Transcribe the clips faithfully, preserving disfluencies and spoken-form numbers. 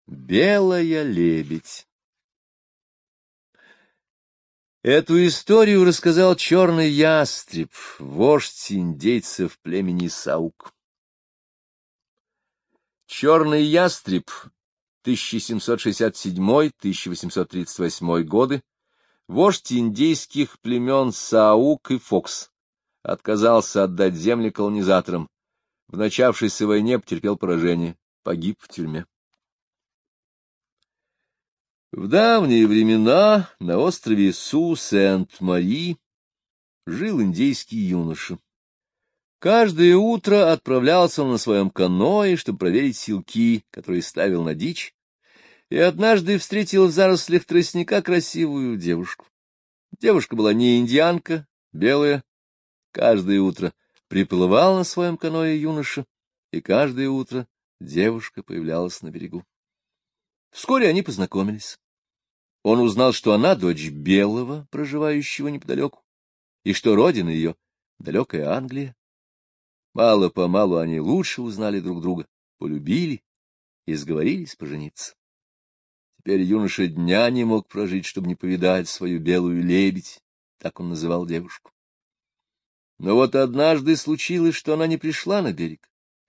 Белая лебедь. Эту историю рассказал черный ястреб, вождь индейцев племени Саук. Черный ястреб, тысяча семьсот шестьдесят седьмой — тысяча восемьсот тридцать восьмой годы, вождь индейских племен Саук и Фокс, отказался отдать земли колонизаторам. В начавшейся войне потерпел поражение, погиб в тюрьме. В давние времена на острове Су-Сент-Мари жил индейский юноша. Каждое утро отправлялся он на своем каное, чтобы проверить силки, которые ставил на дичь, и однажды встретил в зарослях тростника красивую девушку. Девушка была не индианка, белая. Каждое утро приплывал на своем каное юноша, и каждое утро девушка появлялась на берегу. Вскоре они познакомились. Он узнал, что она дочь белого, проживающего неподалеку, и что родина ее — далекая Англия. Мало-помалу они лучше узнали друг друга, полюбили и сговорились пожениться. Теперь юноша дня не мог прожить, чтобы не повидать свою белую лебедь, так он называл девушку. Но вот однажды случилось, что она не пришла на берег.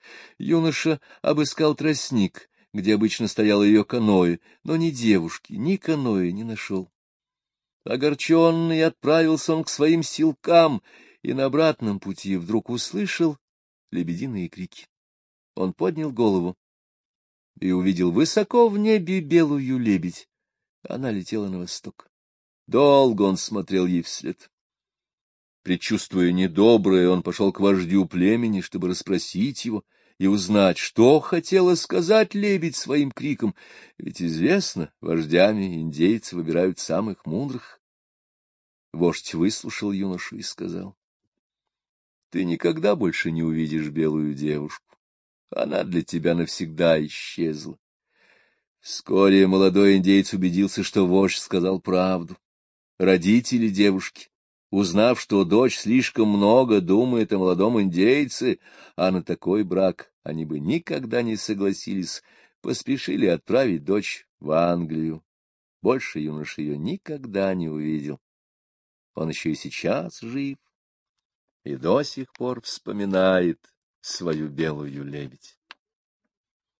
Юноша обыскал тростник, где обычно стояло ее каноэ, но ни девушки, ни каноэ не нашел. Огорченный отправился он к своим силкам, и на обратном пути вдруг услышал лебединые крики. Он поднял голову и увидел высоко в небе белую лебедь. Она летела на восток. Долго он смотрел ей вслед. Предчувствуя недоброе, он пошел к вождю племени, чтобы расспросить его и узнать, что хотела сказать лебедь своим криком, ведь известно, вождями индейцы выбирают самых мудрых. Вождь выслушал юношу и сказал: — Ты никогда больше не увидишь белую девушку. Она для тебя навсегда исчезла. Вскоре молодой индейец убедился, что вождь сказал правду. Родители девушки, узнав, что дочь слишком много думает о молодом индейце, а на такой брак они бы никогда не согласились, поспешили отправить дочь в Англию. Больше юноша ее никогда не увидел. Он еще и сейчас жив и до сих пор вспоминает свою белую лебедь.